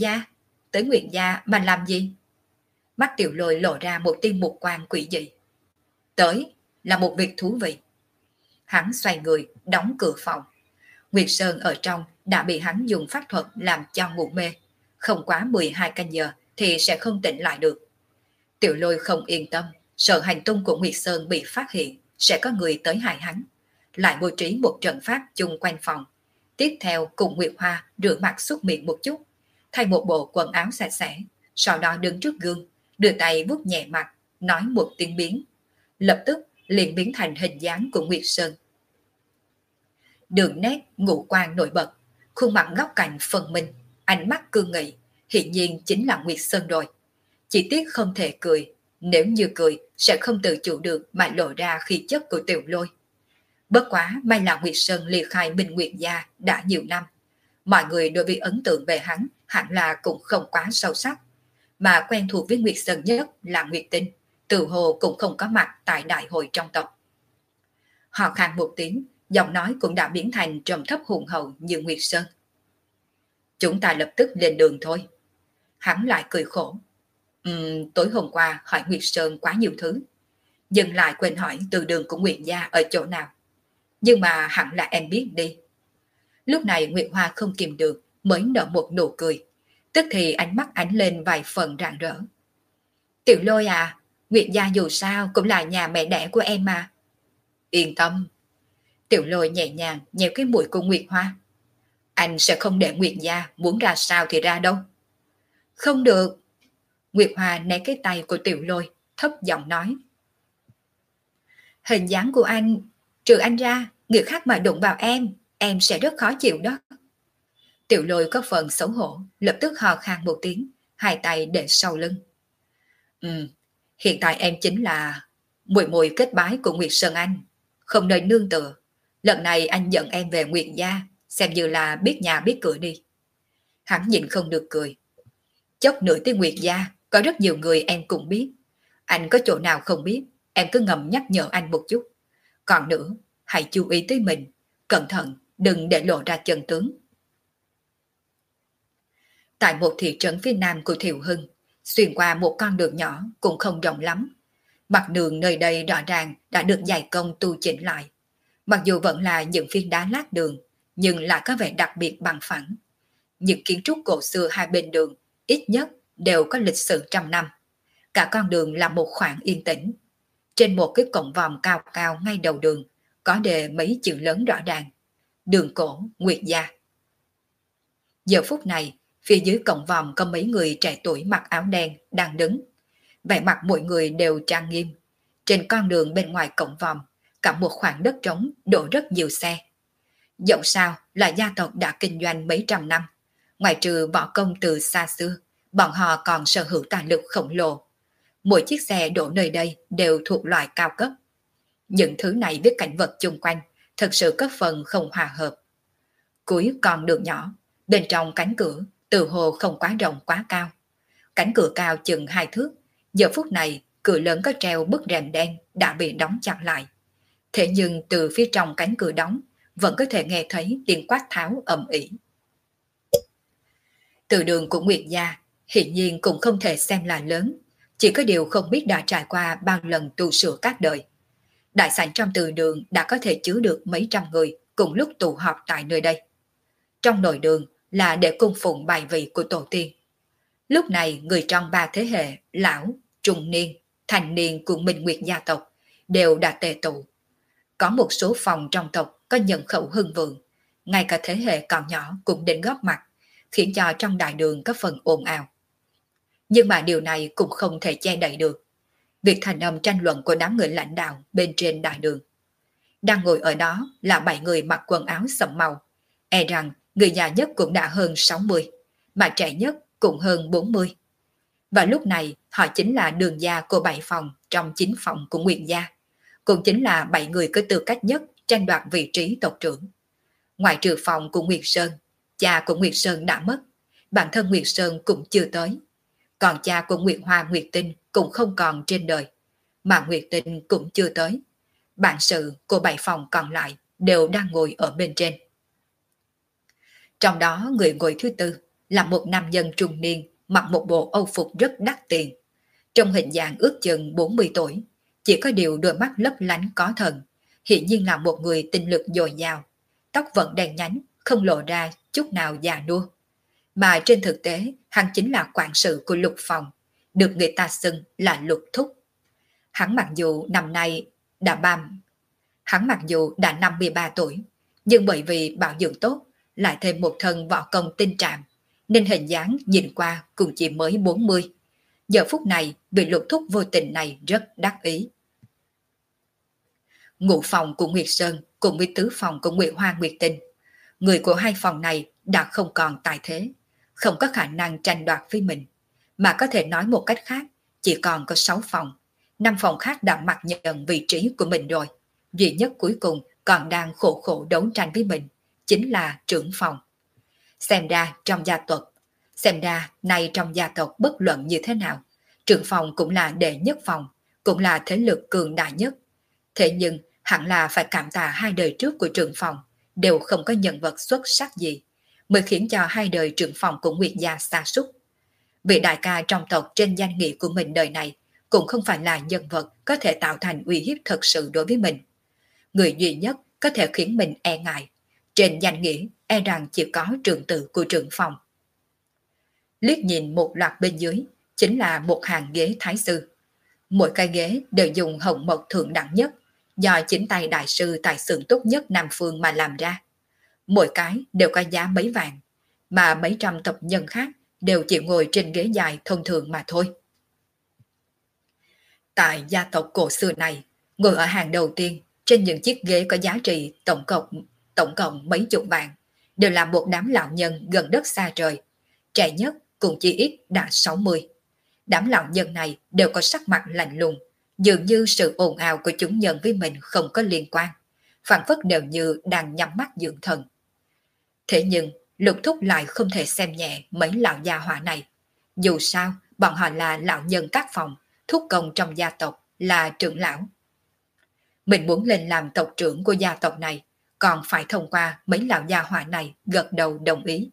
tới Nguyệt gia mà làm gì? Mắt Tiểu Lôi lộ ra một tia mục quang quỷ dị. Tới là một việc thú vị. Hắn xoay người, đóng cửa phòng. Nguyệt Sơn ở trong đã bị hắn dùng pháp thuật làm cho ngủ mê. Không quá 12 canh giờ thì sẽ không tỉnh lại được. Tiểu Lôi không yên tâm, sợ hành tung của Nguyệt Sơn bị phát hiện, sẽ có người tới hại hắn. Lại bố trí một trận pháp chung quanh phòng. Tiếp theo cùng Nguyệt Hoa rửa mặt súc miệng một chút, thay một bộ quần áo sạch sẽ, sau đó đứng trước gương, đưa tay vuốt nhẹ mặt, nói một tiếng biến. Lập tức liền biến thành hình dáng của Nguyệt Sơn. Đường nét ngũ quan nổi bật, khuôn mặt góc cạnh phân minh, ánh mắt cương nghị, hiển nhiên chính là Nguyệt Sơn rồi. Chỉ tiếc không thể cười, nếu như cười sẽ không tự chủ được mà lộ ra khí chất của Tiểu Lôi. Bất quá may là Nguyệt Sơn ly khai Minh Nguyệt gia đã nhiều năm, mọi người đối với ấn tượng về hắn hẳn là cũng không quá sâu sắc, mà quen thuộc với Nguyệt Sơn nhất là Nguyệt Tinh, từ hồ cũng không có mặt tại đại hội trong tộc. Họ khan một tiếng, giọng nói cũng đã biến thành trầm thấp hùng hậu như Nguyệt Sơn. Chúng ta lập tức lên đường thôi. Hắn lại cười khổ. Tối hôm qua hỏi Nguyệt Sơn quá nhiều thứ, dừng lại quên hỏi từ đường của Nguyệt gia ở chỗ nào. Nhưng mà hẳn là em biết đi. Lúc này Nguyệt Hoa không kìm được, mới nở một nụ cười. Tức thì ánh mắt ánh lên vài phần rạng rỡ. Tiểu Lôi à, Nguyệt gia dù sao cũng là nhà mẹ đẻ của em mà. Yên tâm. Tiểu Lôi nhẹ nhàng nhéo cái mũi của Nguyệt Hoa. Anh sẽ không để Nguyệt gia muốn ra sao thì ra đâu. Không được. Nguyệt Hoa né cái tay của Tiểu Lôi, thấp giọng nói. Hình dáng của anh, trừ anh ra, người khác mà đụng vào em sẽ rất khó chịu đó. Tiểu Lôi có phần xấu hổ, lập tức hò khan một tiếng, hai tay để sau lưng. Hiện tại em chính là muội muội kết bái của Nguyệt Sơn Anh, không nơi nương tựa. Lần này anh dẫn em về Nguyệt gia, xem như là biết nhà biết cửa đi. Hắn nhìn không được cười. Chốc nữa tới Nguyệt gia, có rất nhiều người em cũng biết. Anh có chỗ nào không biết, em cứ ngầm nhắc nhở anh một chút. Còn nữa, hãy chú ý tới mình, cẩn thận, đừng để lộ ra chân tướng. Tại một thị trấn phía nam của Thiệu Hưng, xuyên qua một con đường nhỏ cũng không rộng lắm. Mặt đường nơi đây rõ ràng đã được dày công tu chỉnh lại. Mặc dù vẫn là những phiến đá lát đường, nhưng lại có vẻ đặc biệt bằng phẳng. Những kiến trúc cổ xưa hai bên đường, ít nhất đều có lịch sử trăm năm. Cả con đường là một khoảng yên tĩnh. Trên một cái cổng vòm cao cao ngay đầu đường, có đề mấy chữ lớn rõ ràng. Đường cổ Nguyệt gia. Giờ phút này, phía dưới cổng vòm có mấy người trẻ tuổi mặc áo đen đang đứng. Vẻ mặt mỗi người đều trang nghiêm. Trên con đường bên ngoài cổng vòm, cả một khoảng đất trống đổ rất nhiều xe. Dẫu sao là gia tộc đã kinh doanh mấy trăm năm. Ngoài trừ võ công từ xa xưa, bọn họ còn sở hữu tài lực khổng lồ. Mỗi chiếc xe đổ nơi đây đều thuộc loại cao cấp. Những thứ này với cảnh vật chung quanh thật sự có phần không hòa hợp. Cuối con đường nhỏ, bên trong cánh cửa từ hồ không quá rộng quá cao. Cánh cửa cao chừng 2 thước, giờ phút này cửa lớn có treo bức rèm đen đã bị đóng chặt lại. Thế nhưng từ phía trong cánh cửa đóng vẫn có thể nghe thấy tiếng quát tháo ầm ĩ. Từ đường của Nguyệt gia hiển nhiên cũng không thể xem là lớn, chỉ có điều không biết đã trải qua bao lần tu sửa các đời. Đại sảnh trong từ đường đã có thể chứa được mấy trăm người cùng lúc tụ họp tại nơi đây. Trong nội đường là để cung phụng bài vị của tổ tiên. Lúc này người trong 3 thế hệ, lão, trung niên, thành niên của Minh Nguyệt gia tộc đều đã tề tụ. Có một số phòng trong tộc có nhân khẩu hưng vượng, ngay cả thế hệ còn nhỏ cũng đến góp mặt, khiến cho trong đại đường có phần ồn ào. Nhưng mà điều này cũng không thể che đậy được việc thành âm tranh luận của đám người lãnh đạo bên trên đại đường. Đang ngồi ở đó là 7 người mặc quần áo sẫm màu, e rằng người già nhất cũng đã hơn 60, mà trẻ nhất cũng hơn 40. Và lúc này họ chính là đường gia của 7 phòng trong 9 phòng của Nguyệt gia, cũng chính là 7 người có tư cách nhất tranh đoạt vị trí tộc trưởng. Ngoại trừ phòng của Nguyệt Sơn, cha của Nguyệt Sơn đã mất, bản thân Nguyệt Sơn cũng chưa tới. Còn cha của Nguyệt Hoa Nguyệt Tinh cũng không còn trên đời, mà Nguyệt Tinh cũng chưa tới. Bản sự của 7 phòng còn lại đều đang ngồi ở bên trên. Trong đó người ngồi thứ tư là một nam nhân trung niên mặc một bộ âu phục rất đắt tiền. Trong hình dạng ước chừng 40 tuổi, chỉ có điều đôi mắt lấp lánh có thần, hiển nhiên là một người tinh lực dồi dào, tóc vẫn đen nhánh, không lộ ra chút nào già nua. Mà trên thực tế, hắn chính là quản sự của Lục phòng, được người ta xưng là Lục Thúc. Hắn mặc dù năm nay hắn mặc dù đã 53 tuổi, nhưng bởi vì bảo dưỡng tốt, lại thêm một thân võ công tinh trạm, nên hình dáng nhìn qua cũng chỉ mới 40. Giờ phút này, vị Lục Thúc vô tình này rất đắc ý. Ngũ phòng của Nguyệt Sơn cùng với tứ phòng của Nguyệt Hoa Nguyệt Tinh, người của hai phòng này đã không còn tại thế, không có khả năng tranh đoạt với mình, mà có thể nói một cách khác, chỉ còn có 6 phòng, 5 phòng khác đã mặc nhận vị trí của mình rồi, duy nhất cuối cùng còn đang khổ khổ đấu tranh với mình, chính là trưởng phòng. Xem ra nay trong gia tộc bất luận như thế nào, trưởng phòng cũng là đệ nhất phòng, cũng là thế lực cường đại nhất. Thế nhưng hẳn là phải cảm tạ 2 đời trước của trưởng phòng đều không có nhân vật xuất sắc gì, mới khiến cho 2 đời trưởng phòng của Nguyệt gia sa sút. Vị đại ca trong tộc trên danh nghĩa của mình đời này cũng không phải là nhân vật có thể tạo thành uy hiếp thật sự đối với mình. Người duy nhất có thể khiến mình e ngại, trên danh nghĩa e rằng chỉ có trưởng tử của trưởng phòng. Liếc nhìn một loạt bên dưới, chính là một hàng ghế thái sư. Mỗi cái ghế đều dùng hồng mộc thượng đẳng nhất, do chính tay đại sư tại xưởng tốt nhất Nam Phương mà làm ra. Mỗi cái đều có giá mấy vạn, mà mấy trăm tộc nhân khác đều chỉ ngồi trên ghế dài thông thường mà thôi. Tại gia tộc cổ xưa này, ngồi ở hàng đầu tiên trên những chiếc ghế có giá trị tổng cộng mấy chục vạn, đều là một đám lão nhân gần đất xa trời, trẻ nhất cũng chỉ ít đã 60. Đám lão nhân này đều có sắc mặt lạnh lùng, dường như sự ồn ào của chúng nhân với mình không có liên quan, phảng phất đều như đang nhắm mắt dưỡng thần. Thế nhưng Lục Thúc lại không thể xem nhẹ mấy lão gia hỏa này. Dù sao, bọn họ là lão nhân các phòng, thúc công trong gia tộc, là trưởng lão. Mình muốn lên làm tộc trưởng của gia tộc này, còn phải thông qua mấy lão gia hỏa này gật đầu đồng ý.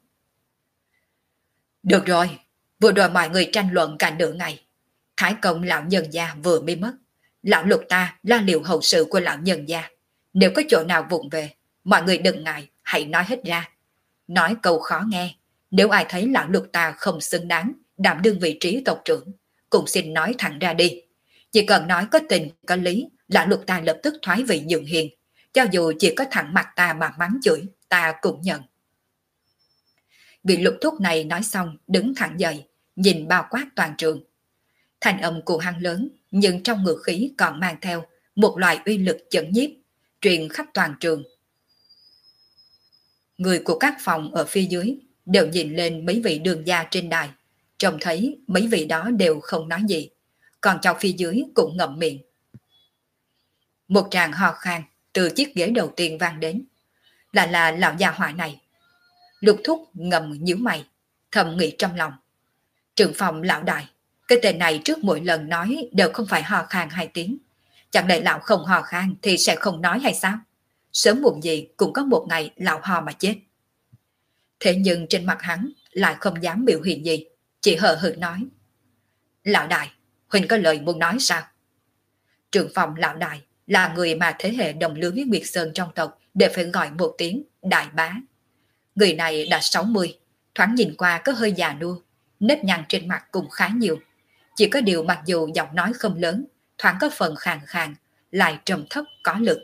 Được rồi, vừa rồi mọi người tranh luận cả nửa ngày. Thái công lão nhân gia vừa mới mất. Lão Lục ta lo liệu hậu sự của lão nhân gia. Nếu có chỗ nào vụng về, mọi người đừng ngại, hãy nói hết ra. Nói câu khó nghe, nếu ai thấy lão Lục ta không xứng đáng đảm đương vị trí tộc trưởng, cũng xin nói thẳng ra đi. Chỉ cần nói có tình, có lý, lão Lục ta lập tức thoái vị nhượng hiền. Cho dù chỉ có thẳng mặt ta mà mắng chửi, ta cũng nhận. Vị Lục Thúc này nói xong đứng thẳng dậy, nhìn bao quát toàn trường. Thanh âm của hắn lớn, nhưng trong ngữ khí còn mang theo một loại uy lực chấn nhiếp, truyền khắp toàn trường. Người của các phòng ở phía dưới đều nhìn lên mấy vị đường gia trên đài, trông thấy mấy vị đó đều không nói gì, còn trong phía dưới cũng ngậm miệng. Một tràng ho khan từ chiếc ghế đầu tiên vang đến, là lão già hỏa này. Lục Thúc ngầm nhíu mày, thầm nghĩ trong lòng. Trưởng phòng lão đại, cái tên này trước mỗi lần nói đều không phải ho khan 2 tiếng. Chẳng lẽ lão không ho khan thì sẽ không nói hay sao? Sớm muộn gì cũng có một ngày lão ho mà chết. Thế nhưng trên mặt hắn lại không dám biểu hiện gì, chỉ hờ hững nói. Lão đại, huynh có lời muốn nói sao? Trưởng phòng lão đại là người mà thế hệ đồng lứa với Nguyệt Sơn trong tộc đều phải gọi một tiếng đại bá. Người này đã 60, thoáng nhìn qua có hơi già nua, nếp nhăn trên mặt cũng khá nhiều. Chỉ có điều mặc dù giọng nói không lớn, thoáng có phần khàn khàn, lại trầm thấp có lực.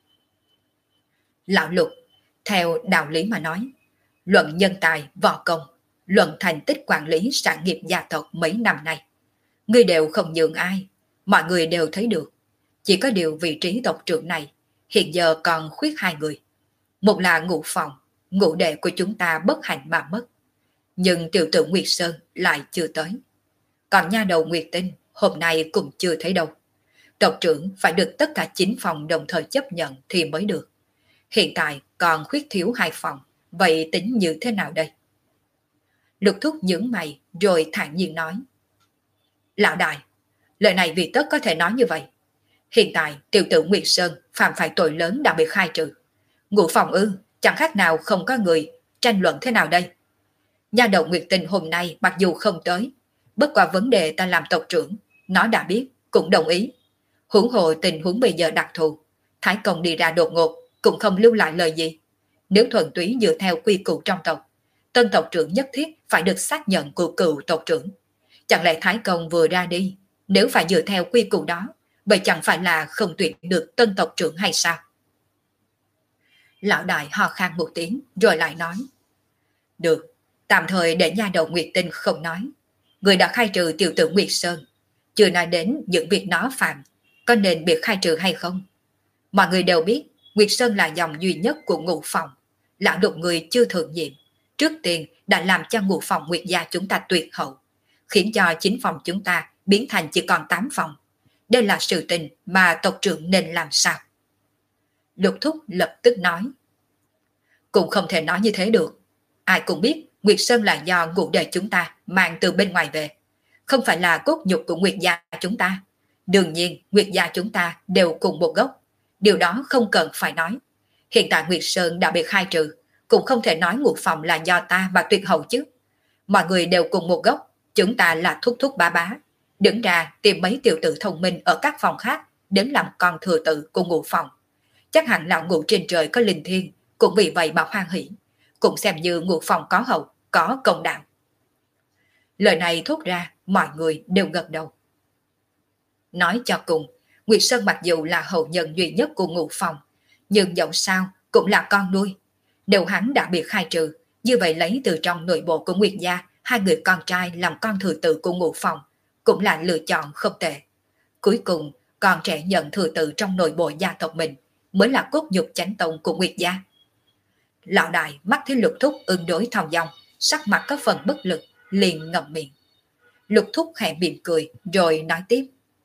Lão Lục, theo đạo lý mà nói, luận nhân tài, võ công, luận thành tích quản lý sản nghiệp gia tộc mấy năm nay, ngươi đều không nhường ai, mọi người đều thấy được. Chỉ có điều vị trí tộc trưởng này hiện giờ còn khuyết 2 người. Một là Ngũ phòng, ngũ đệ của chúng ta bất hạnh mà mất, nhưng tiểu tử Nguyệt Sơn lại chưa tới. Còn nha đầu Nguyệt Tinh hôm nay cũng chưa thấy đâu. Tộc trưởng phải được tất cả 9 phòng đồng thời chấp nhận thì mới được. Hiện tại còn khuyết thiếu 2 phòng, vậy tính như thế nào đây? Lục Thúc nhướng mày rồi thản nhiên nói. Lão đại, lời này vì tất có thể nói như vậy. Hiện tại tiểu tử Nguyệt Sơn phạm phải tội lớn đã bị khai trừ. Ngụ phòng ư, chẳng khác nào không có người, tranh luận thế nào đây? Nha đầu Nguyệt Tình hôm nay mặc dù không tới, bất qua vấn đề ta làm tộc trưởng, nó đã biết, cũng đồng ý. Huống hồ tình huống bây giờ đặc thù, Thái Công đi ra đột ngột, cũng không lưu lại lời gì. Nếu thuần túy dựa theo quy củ trong tộc, tân tộc trưởng nhất thiết phải được xác nhận của cựu tộc trưởng. Chẳng lẽ Thái Công vừa ra đi, nếu phải dựa theo quy củ đó, vậy chẳng phải là không tuyển được tân tộc trưởng hay sao? Lão đại ho khan một tiếng rồi lại nói. Được, tạm thời để nha đầu Nguyệt Tinh không nói. Người đã khai trừ tiểu tử Nguyệt Sơn, chưa nói đến những việc nó phạm, có nên bị khai trừ hay không? Mọi người đều biết Nguyệt Sơn là dòng duy nhất của Ngũ Phòng, lão đột người chưa thượng nhiệm. Trước tiên đã làm cho Ngũ Phòng Nguyệt gia chúng ta tuyệt hậu, khiến cho 9 phòng chúng ta biến thành chỉ còn 8 phòng. Đây là sự tình mà tộc trưởng nên làm sao? Lục Thúc lập tức nói. Cũng không thể nói như thế được. Ai cũng biết Nguyệt Sơn là do ngũ đệ chúng ta mang từ bên ngoài về, không phải là cốt nhục của Nguyệt gia chúng ta. Đương nhiên Nguyệt gia chúng ta đều cùng một gốc, điều đó không cần phải nói. Hiện tại Nguyệt Sơn đã bị khai trừ, cũng không thể nói Ngũ Phòng là do ta mà tuyệt hậu chứ. Mọi người đều cùng một gốc, chúng ta là thúc thúc bá bá. Đứng ra tìm mấy tiểu tử thông minh ở các phòng khác đến làm con thừa tự của Ngũ Phòng. Chắc hẳn lão Ngũ trên trời có linh thiêng, cũng vì vậy mà hoan hỷ, cũng xem như Ngũ Phòng có hậu, có công đạo. Lời này thốt ra, mọi người đều gật đầu. Nói cho cùng, Nguyệt Sơn mặc dù là hậu nhân duy nhất của Ngũ Phòng, nhưng dẫu sao cũng là con nuôi. Đều hắn đã bị khai trừ, như vậy lấy từ trong nội bộ của Nguyệt gia 2 người con trai làm con thừa tự của Ngũ Phòng cũng là lựa chọn không tệ. Cuối cùng, con trẻ nhận thừa tự trong nội bộ gia tộc mình mới là cốt nhục chánh tông của Nguyệt gia. Lão đại mắt thấy Lục Thúc ứng đối thong dong, sắc mặt có phần bất lực, liền ngậm miệng. Lục Thúc khẽ mỉm cười rồi nói tiếp.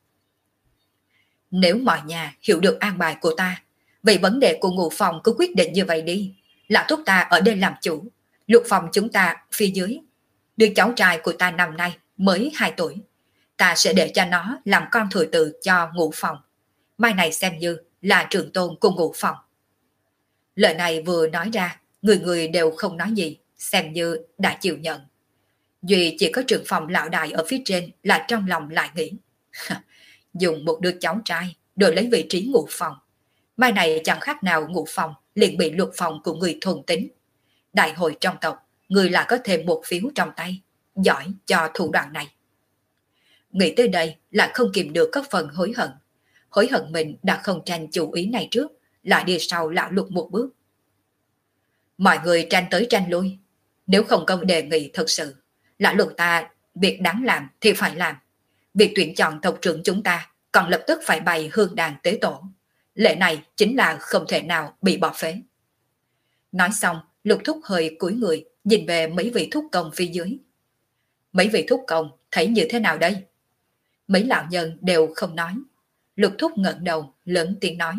Nếu mọi nhà hiểu được an bài của ta, vậy vấn đề của Ngũ Phòng cứ quyết định như vậy đi. Lão thúc ta ở đây làm chủ, Lục Phòng chúng ta phía dưới. Đứa cháu trai của ta năm nay mới 2 tuổi. Ta sẽ để cho nó làm con thừa tự cho Ngũ Phòng. Mai này xem như là trưởng tôn của Ngũ Phòng. Lời này vừa nói ra, người người đều không nói gì, xem như đã chịu nhận. Duy chỉ có trưởng phòng lão đại ở phía trên là trong lòng lại nghĩ. Dùng một đứa cháu trai đổi lấy vị trí Ngũ Phòng. Mai này chẳng khác nào Ngũ Phòng liền bị Lục Phòng của người thuần tính. Đại hội trong tộc, người là có thêm một phiếu trong tay, giỏi cho thủ đoạn này. Nghĩ tới đây là không kìm được có phần hối hận. Hối hận mình đã không tranh chủ ý này trước, lại đi sau lão Lục một bước. Mọi người tranh tới tranh lui. Nếu không công đề nghị thật sự, lão Lục ta việc đáng làm thì phải làm. Việc tuyển chọn tộc trưởng chúng ta còn lập tức phải bày hương đàn tế tổ. Lệ này chính là không thể nào bị bỏ phế. Nói xong, Lục Thúc hơi cúi người, nhìn về mấy vị thúc công phía dưới. Mấy vị thúc công thấy như thế nào đây? Mấy lão nhân đều không nói. Lục Thúc ngẩng đầu, lớn tiếng nói.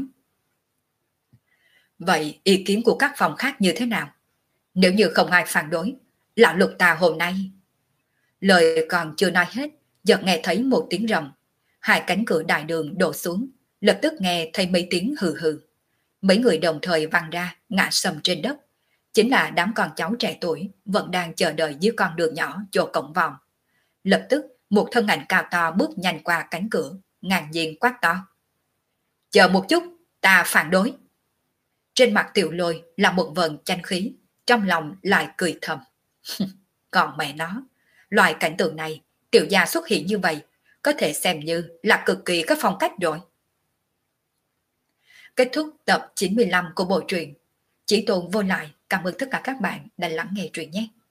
Vậy ý kiến của các phòng khác như thế nào? Nếu như không ai phản đối, lão Lục ta hôm nay... Lời còn chưa nói hết, chợt nghe thấy một tiếng rầm. 2 cánh cửa đại đường đổ xuống, lập tức nghe thấy mấy tiếng hừ hừ. Mấy người đồng thời văng ra, ngã sầm trên đất. Chính là đám con cháu trẻ tuổi vẫn đang chờ đợi dưới con đường nhỏ chỗ cổng vòng. Lập tức, một thân ảnh cao to bước nhanh qua cánh cửa, ngang nhiên quát to. Chờ một chút, ta phản đối. Trên mặt Tiểu Lôi là một vần chanh khí, trong lòng lại cười thầm. Còn mẹ nó, loại cảnh tượng này, Tiểu gia xuất hiện như vậy, có thể xem như là cực kỳ có phong cách rồi. Kết thúc tập 95 của bộ truyện. Chỉ Tôn Vô Lại cảm ơn tất cả các bạn đã lắng nghe truyện nhé.